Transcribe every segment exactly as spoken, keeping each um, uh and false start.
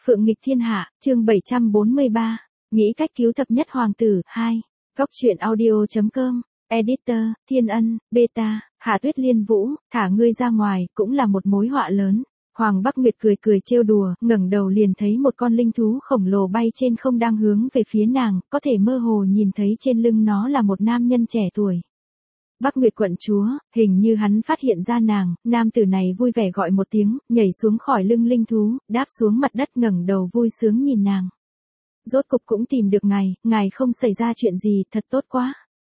Phượng nghịch thiên hạ, chương bảy trăm bốn mươi ba, nghĩ cách cứu thập nhất hoàng tử, hai. Góc truyện audio chấm com, Editor, Thiên Ân, Beta, Hạ Tuyết Liên Vũ, thả ngươi ra ngoài, cũng là một mối họa lớn. Hoàng Bắc Nguyệt cười cười trêu đùa, ngẩng đầu liền thấy một con linh thú khổng lồ bay trên không đang hướng về phía nàng, có thể mơ hồ nhìn thấy trên lưng nó là một nam nhân trẻ tuổi. Bắc Nguyệt quận chúa, hình như hắn phát hiện ra nàng, nam tử này vui vẻ gọi một tiếng, nhảy xuống khỏi lưng linh thú, đáp xuống mặt đất ngẩng đầu vui sướng nhìn nàng. Rốt cục cũng tìm được ngài, ngài không xảy ra chuyện gì, thật tốt quá.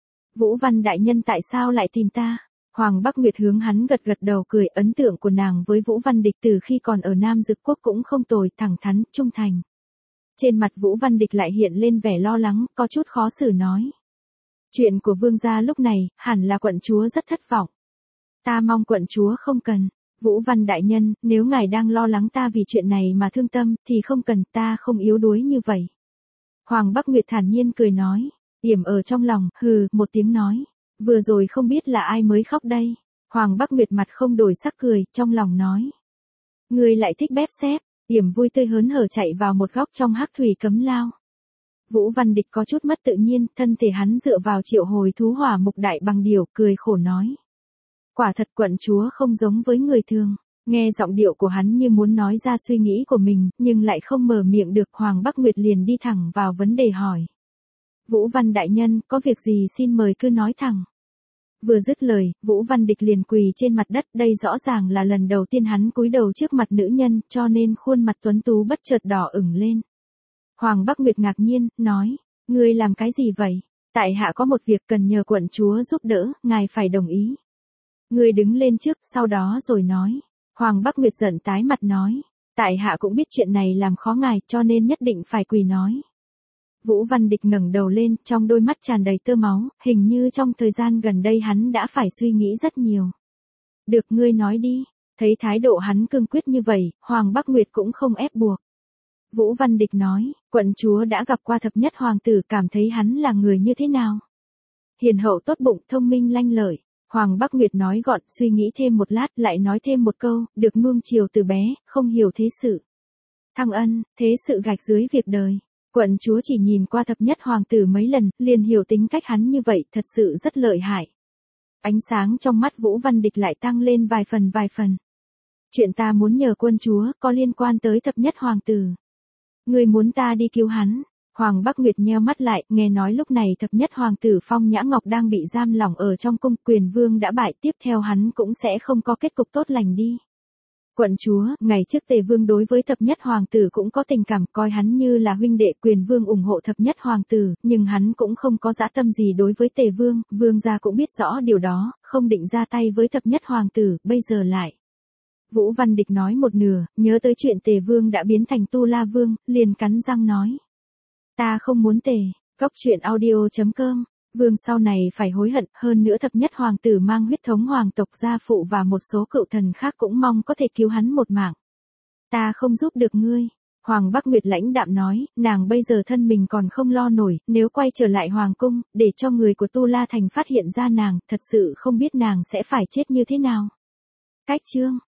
Vũ Văn đại nhân tại sao lại tìm ta? Hoàng Bắc Nguyệt hướng hắn gật gật đầu cười, ấn tượng của nàng với Vũ Văn Địch từ khi còn ở Nam Dực Quốc cũng không tồi, thẳng thắn, trung thành. Trên mặt Vũ Văn Địch lại hiện lên vẻ lo lắng, có chút khó xử nói. Chuyện của vương gia lúc này, hẳn là quận chúa rất thất vọng. Ta mong quận chúa không cần. Vũ Văn đại nhân, nếu ngài đang lo lắng ta vì chuyện này mà thương tâm, thì không cần, ta không yếu đuối như vậy. Hoàng Bắc Nguyệt thản nhiên cười nói, yểm ở trong lòng, hừ, một tiếng nói. Vừa rồi không biết là ai mới khóc đây. Hoàng Bắc Nguyệt mặt không đổi sắc cười, trong lòng nói. Ngươi lại thích bép xép, yểm vui tươi hớn hở chạy vào một góc trong hắc thủy cấm lao. Vũ Văn Địch có chút mất tự nhiên, thân thể hắn dựa vào triệu hồi thú hỏa mục đại bằng điểu, cười khổ nói. Quả thật quận chúa không giống với người thường. Nghe giọng điệu của hắn như muốn nói ra suy nghĩ của mình, nhưng lại không mở miệng được. Hoàng Bắc Nguyệt liền đi thẳng vào vấn đề hỏi. Vũ Văn đại nhân, có việc gì xin mời cứ nói thẳng. Vừa dứt lời, Vũ Văn Địch liền quỳ trên mặt đất, đây rõ ràng là lần đầu tiên hắn cúi đầu trước mặt nữ nhân, cho nên khuôn mặt tuấn tú bất chợt đỏ ửng lên. Hoàng Bắc Nguyệt ngạc nhiên, nói, ngươi làm cái gì vậy? Tại hạ có một việc cần nhờ quận chúa giúp đỡ, ngài phải đồng ý. Ngươi đứng lên trước, sau đó rồi nói. Hoàng Bắc Nguyệt giận tái mặt nói, tại hạ cũng biết chuyện này làm khó ngài, cho nên nhất định phải quỳ nói. Vũ Văn Địch ngẩng đầu lên, trong đôi mắt tràn đầy tơ máu, hình như trong thời gian gần đây hắn đã phải suy nghĩ rất nhiều. Được, ngươi nói đi. Thấy thái độ hắn cương quyết như vậy, Hoàng Bắc Nguyệt cũng không ép buộc. Vũ Văn Địch nói, quận chúa đã gặp qua thập nhất hoàng tử, cảm thấy hắn là người như thế nào? Hiền hậu tốt bụng, thông minh lanh lợi. Hoàng Bắc Nguyệt nói gọn, suy nghĩ thêm một lát, lại nói thêm một câu, được nuông chiều từ bé, không hiểu thế sự. Thăng ân, thế sự gạch dưới việc đời. Quận chúa chỉ nhìn qua thập nhất hoàng tử mấy lần, liền hiểu tính cách hắn như vậy, thật sự rất lợi hại. Ánh sáng trong mắt Vũ Văn Địch lại tăng lên vài phần vài phần. Chuyện ta muốn nhờ quân chúa, có liên quan tới thập nhất hoàng tử. Người muốn ta đi cứu hắn. Hoàng Bắc Nguyệt nheo mắt lại, nghe nói lúc này thập nhất hoàng tử Phong Nhã Ngọc đang bị giam lỏng ở trong cung, Quyền Vương đã bại, tiếp theo hắn cũng sẽ không có kết cục tốt lành đi. Quận chúa, ngày trước Tề Vương đối với thập nhất hoàng tử cũng có tình cảm, coi hắn như là huynh đệ. Quyền Vương ủng hộ thập nhất hoàng tử, nhưng hắn cũng không có dã tâm gì đối với Tề Vương, Vương gia cũng biết rõ điều đó, không định ra tay với thập nhất hoàng tử, bây giờ lại. Vũ Văn Địch nói một nửa, nhớ tới chuyện Tề Vương đã biến thành Tu La Vương, liền cắn răng nói. Ta không muốn Tề. Góc truyện audio chấm com. Vương sau này phải hối hận, hơn nữa thập nhất hoàng tử mang huyết thống hoàng tộc, gia phụ và một số cựu thần khác cũng mong có thể cứu hắn một mạng. Ta không giúp được ngươi. Hoàng Bắc Nguyệt lãnh đạm nói, nàng bây giờ thân mình còn không lo nổi, nếu quay trở lại hoàng cung, để cho người của Tu La Thành phát hiện ra nàng, thật sự không biết nàng sẽ phải chết như thế nào. Cách chương.